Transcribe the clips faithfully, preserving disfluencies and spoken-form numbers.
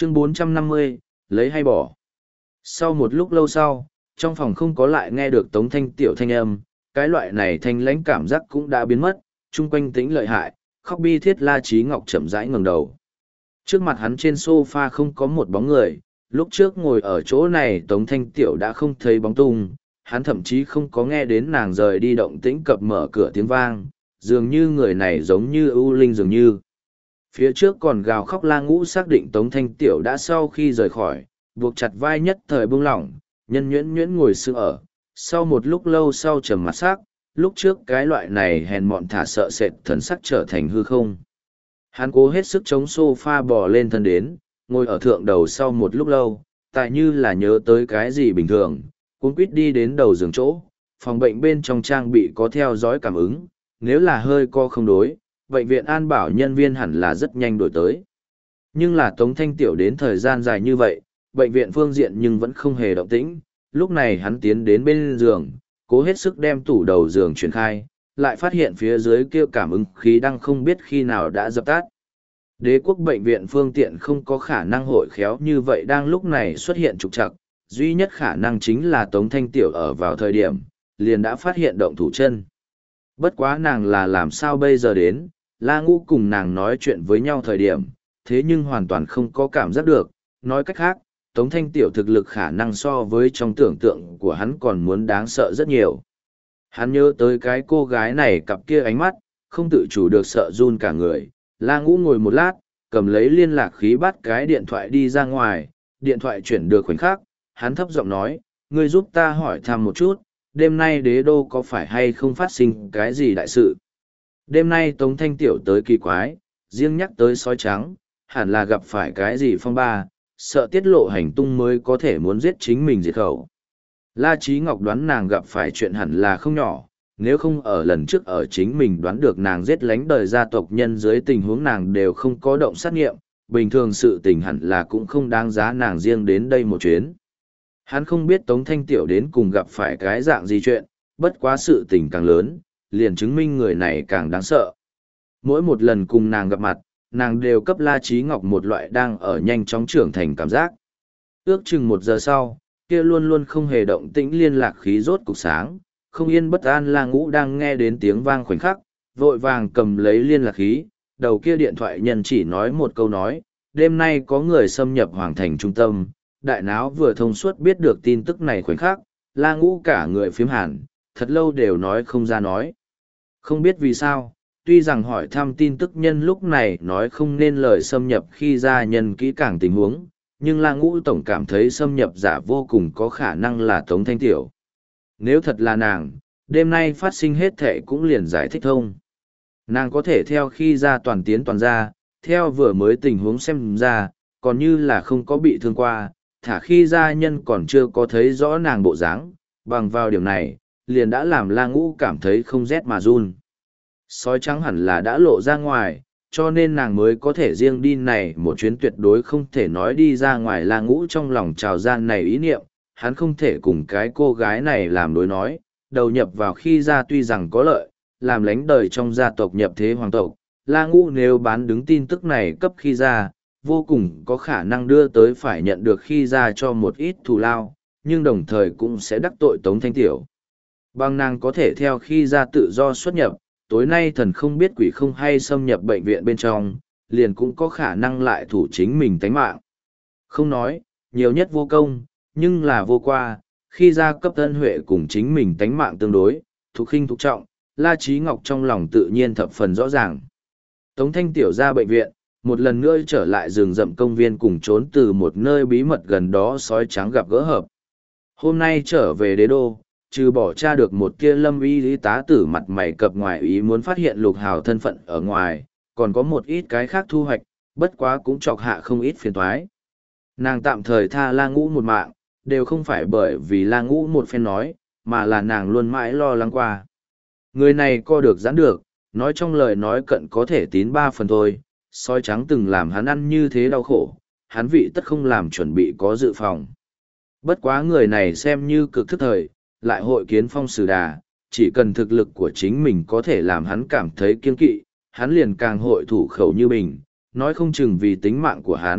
Chương bốn trăm năm mươi, lấy hay bỏ. Sau một lúc lâu sau, trong phòng không có lại nghe được Tống Thanh Tiểu thanh âm, cái loại này thanh lãnh cảm giác cũng đã biến mất, chung quanh tĩnh lợi hại, khóc bi thiết La Chí Ngọc chậm rãi ngẩng đầu. Trước mặt hắn trên sofa không có một bóng người, lúc trước ngồi ở chỗ này Tống Thanh Tiểu đã không thấy bóng tung, hắn thậm chí không có nghe đến nàng rời đi động tĩnh cập mở cửa tiếng vang, dường như người này giống như ưu linh dường như. Phía trước còn gào khóc La Ngũ xác định Tống Thanh Tiểu đã sau khi rời khỏi, buộc chặt vai nhất thời buông lỏng, nhân nhuyễn nhuyễn ngồi sững ở. Sau một lúc lâu sau trầm mặt sắc, lúc trước cái loại này hèn mọn thả sợ sệt thần sắc trở thành hư không. Hắn cố hết sức chống sofa bò lên thân đến, ngồi ở thượng đầu sau một lúc lâu, tại như là nhớ tới cái gì bình thường, cuống quýt đi đến đầu giường chỗ, phòng bệnh bên trong trang bị có theo dõi cảm ứng, nếu là hơi co không đối, bệnh viện an bảo nhân viên hẳn là rất nhanh đổi tới. Nhưng là Tống Thanh Tiểu đến thời gian dài như vậy, bệnh viện phương diện nhưng vẫn không hề động tĩnh, lúc này hắn tiến đến bên giường, cố hết sức đem tủ đầu giường chuyển khai, lại phát hiện phía dưới kia cảm ứng khí đang không biết khi nào đã dập tắt. Đế quốc bệnh viện phương tiện không có khả năng hội khéo như vậy đang lúc này xuất hiện trục trặc, duy nhất khả năng chính là Tống Thanh Tiểu ở vào thời điểm, liền đã phát hiện động thủ chân. Bất quá nàng là làm sao bây giờ đến, La Ngũ cùng nàng nói chuyện với nhau thời điểm, thế nhưng hoàn toàn không có cảm giác được, nói cách khác, Tống Thanh Tiểu thực lực khả năng so với trong tưởng tượng của hắn còn muốn đáng sợ rất nhiều. Hắn nhớ tới cái cô gái này cặp kia ánh mắt, không tự chủ được sợ run cả người. La Ngũ ngồi một lát, cầm lấy liên lạc khí bắt cái điện thoại đi ra ngoài, điện thoại chuyển được khoảnh khắc, hắn thấp giọng nói, ngươi giúp ta hỏi thăm một chút, đêm nay đế đô có phải hay không phát sinh cái gì đại sự. Đêm nay Tống Thanh Tiểu tới kỳ quái, riêng nhắc tới sói trắng, hẳn là gặp phải cái gì phong ba, sợ tiết lộ hành tung mới có thể muốn giết chính mình diệt khẩu. La Chí Ngọc đoán nàng gặp phải chuyện hẳn là không nhỏ, nếu không ở lần trước ở chính mình đoán được nàng giết lánh đời gia tộc nhân dưới tình huống nàng đều không có động sát nghiệm, bình thường sự tình hẳn là cũng không đáng giá nàng riêng đến đây một chuyến. Hắn không biết Tống Thanh Tiểu đến cùng gặp phải cái dạng gì chuyện, bất quá sự tình càng lớn, liền chứng minh người này càng đáng sợ. Mỗi một lần cùng nàng gặp mặt, nàng đều cấp La Chí Ngọc một loại đang ở nhanh chóng trưởng thành cảm giác. Ước chừng một giờ sau, kia luôn luôn không hề động tĩnh liên lạc khí rốt cục sáng, không yên bất an La Ngũ đang nghe đến tiếng vang khoảnh khắc, vội vàng cầm lấy liên lạc khí, đầu kia điện thoại nhân chỉ nói một câu nói, đêm nay có người xâm nhập hoàng thành trung tâm, đại náo vừa thông suốt biết được tin tức này khoảnh khắc, La Ngũ cả người phím hẳn, thật lâu đều nói không ra nói. Không biết vì sao, tuy rằng hỏi thăm tin tức nhân lúc này nói không nên lời xâm nhập khi ra nhân kỹ càng tình huống, nhưng La Ngũ tổng cảm thấy xâm nhập giả vô cùng có khả năng là Tống Thanh Tiểu. Nếu thật là nàng, đêm nay phát sinh hết thệ cũng liền giải thích thông. Nàng có thể theo khi ra toàn tiến toàn ra, theo vừa mới tình huống xem ra, còn như là không có bị thương qua, thả khi ra nhân còn chưa có thấy rõ nàng bộ dáng, bằng vào điểm này, liền đã làm La Ngũ cảm thấy không rét mà run. Sói trắng hẳn là đã lộ ra ngoài, cho nên nàng mới có thể riêng đi này một chuyến tuyệt đối không thể nói đi ra ngoài. La Ngũ trong lòng trào gian này ý niệm, hắn không thể cùng cái cô gái này làm đối nói, đầu nhập vào khi ra tuy rằng có lợi, làm lánh đời trong gia tộc nhập thế hoàng tộc, La Ngũ nếu bán đứng tin tức này cấp khi ra, vô cùng có khả năng đưa tới phải nhận được khi ra cho một ít thù lao, nhưng đồng thời cũng sẽ đắc tội Tống Thanh Tiểu. Bằng nàng có thể theo khi ra tự do xuất nhập, tối nay thần không biết quỷ không hay xâm nhập bệnh viện bên trong, liền cũng có khả năng lại thủ chính mình tánh mạng. Không nói, nhiều nhất vô công, nhưng là vô qua, khi ra cấp thân huệ cùng chính mình tánh mạng tương đối, thuộc khinh thuộc trọng, La Chí Ngọc trong lòng tự nhiên thập phần rõ ràng. Tống Thanh Tiểu ra bệnh viện, một lần nữa trở lại rừng rậm công viên cùng trốn từ một nơi bí mật gần đó sói trắng gặp gỡ hợp. Hôm nay trở về đế đô, trừ bỏ tra được một kia lâm y lý tá tử mặt mày cập ngoài ý muốn phát hiện lục hào thân phận ở ngoài, còn có một ít cái khác thu hoạch, bất quá cũng chọc hạ không ít phiền toái. Nàng tạm thời tha La Ngũ một mạng, đều không phải bởi vì La Ngũ một phen nói, mà là nàng luôn mãi lo lắng qua. Người này co được giãn được, nói trong lời nói cận có thể tín ba phần thôi, sói trắng từng làm hắn ăn như thế đau khổ, hắn vị tất không làm chuẩn bị có dự phòng. Bất quá người này xem như cực thức thời, lại hội kiến phong sử đà, chỉ cần thực lực của chính mình có thể làm hắn cảm thấy kiên kỵ, hắn liền càng hội thủ khẩu như bình, nói không chừng vì tính mạng của hắn,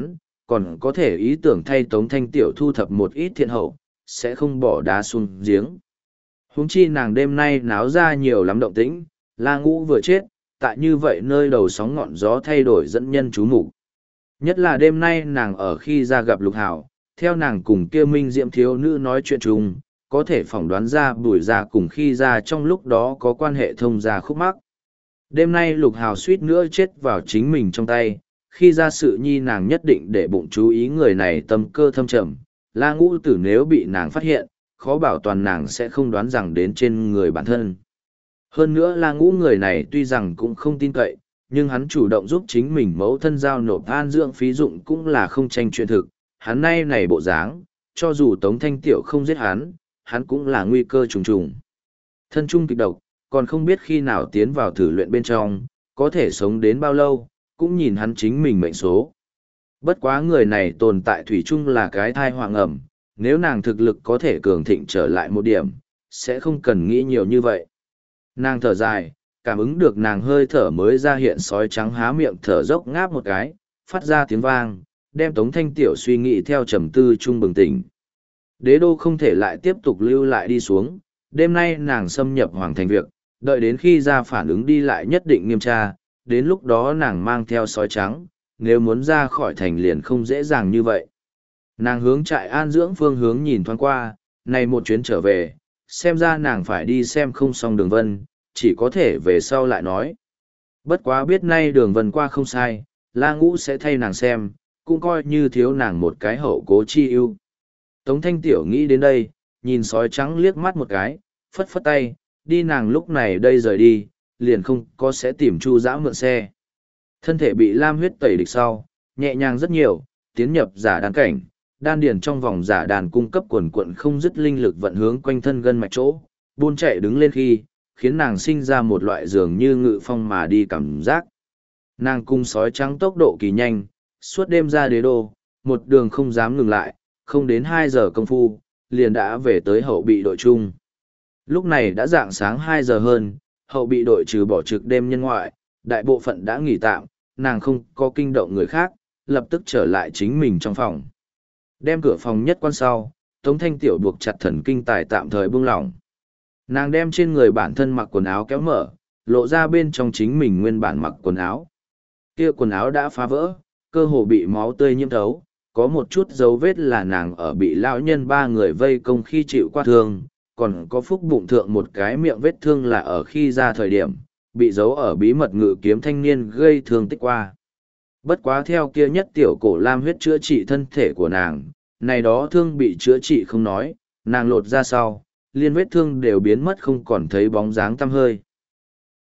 còn có thể ý tưởng thay Tống Thanh Tiểu thu thập một ít thiện hậu, sẽ không bỏ đá xuống giếng. Huống chi nàng đêm nay náo ra nhiều lắm động tĩnh, La Ngũ vừa chết, tại như vậy nơi đầu sóng ngọn gió thay đổi dẫn nhân chú mục. Nhất là đêm nay nàng ở khi ra gặp Lục Hảo, theo nàng cùng kia Minh Diệm thiếu nữ nói chuyện chung, có thể phỏng đoán ra Bùi ra cùng khi ra trong lúc đó có quan hệ thông gia khúc mắc. Đêm nay Lục Hào suýt nữa chết vào chính mình trong tay, khi ra sự nhi nàng nhất định để bụng chú ý người này tâm cơ thâm trầm. La Ngũ Tử nếu bị nàng phát hiện, khó bảo toàn nàng sẽ không đoán rằng đến trên người bản thân. Hơn nữa La Ngũ người này tuy rằng cũng không tin cậy, nhưng hắn chủ động giúp chính mình mẫu thân giao nộp an dưỡng phí dụng cũng là không tranh chuyện thực. Hắn nay này bộ dáng, cho dù Tống Thanh Tiểu không giết hắn, hắn cũng là nguy cơ trùng trùng. Thân trung kịch độc, còn không biết khi nào tiến vào thử luyện bên trong, có thể sống đến bao lâu, cũng nhìn hắn chính mình mệnh số. Bất quá người này tồn tại thủy chung là cái thai hoàng ẩm, nếu nàng thực lực có thể cường thịnh trở lại một điểm, sẽ không cần nghĩ nhiều như vậy. Nàng thở dài, cảm ứng được nàng hơi thở mới ra hiện sói trắng há miệng thở dốc ngáp một cái, phát ra tiếng vang, đem Tống Thanh Tiểu suy nghĩ theo trầm tư chung bừng tỉnh. Đế đô không thể lại tiếp tục lưu lại đi xuống, đêm nay nàng xâm nhập hoàng thành việc, đợi đến khi ra phản ứng đi lại nhất định nghiêm tra, đến lúc đó nàng mang theo sói trắng, nếu muốn ra khỏi thành liền không dễ dàng như vậy. Nàng hướng trại an dưỡng phương hướng nhìn thoáng qua, này một chuyến trở về, xem ra nàng phải đi xem không xong đường vân, chỉ có thể về sau lại nói. Bất quá biết nay đường vân qua không sai, La Ngũ sẽ thay nàng xem, cũng coi như thiếu nàng một cái hậu cố chi ưu. Tống Thanh Tiểu nghĩ đến đây, nhìn sói trắng liếc mắt một cái, phất phất tay, đi nàng lúc này đây rời đi, liền không có sẽ tìm Chu Dã mượn xe. Thân thể bị lam huyết tẩy địch sau, nhẹ nhàng rất nhiều, tiến nhập giả đan cảnh, đan điền trong vòng giả đàn cung cấp quần quận không dứt linh lực vận hướng quanh thân gân mạch chỗ, buôn chạy đứng lên khi, khiến nàng sinh ra một loại dường như ngự phong mà đi cảm giác. Nàng cung sói trắng tốc độ kỳ nhanh, suốt đêm ra đế đô, một đường không dám ngừng lại, không đến hai giờ công phu, liền đã về tới hậu bị đội chung. Lúc này đã dạng sáng hai giờ hơn, hậu bị đội trừ bỏ trực đêm nhân ngoại, đại bộ phận đã nghỉ tạm, nàng không có kinh động người khác, lập tức trở lại chính mình trong phòng. Đem cửa phòng nhất quan sau, Tống Thanh Tiểu buộc chặt thần kinh tài tạm thời buông lỏng. Nàng đem trên người bản thân mặc quần áo kéo mở, lộ ra bên trong chính mình nguyên bản mặc quần áo. Kia quần áo đã phá vỡ, cơ hồ bị máu tươi nhiễm thấu, có một chút dấu vết là nàng ở bị lão nhân ba người vây công khi chịu qua thương, còn có phúc bụng thượng một cái miệng vết thương là ở khi ra thời điểm, bị giấu ở bí mật ngự kiếm thanh niên gây thương tích qua. Bất quá theo kia nhất tiểu cổ lam huyết chữa trị thân thể của nàng, này đó thương bị chữa trị không nói, nàng lột ra sau, liên vết thương đều biến mất không còn thấy bóng dáng tăm hơi.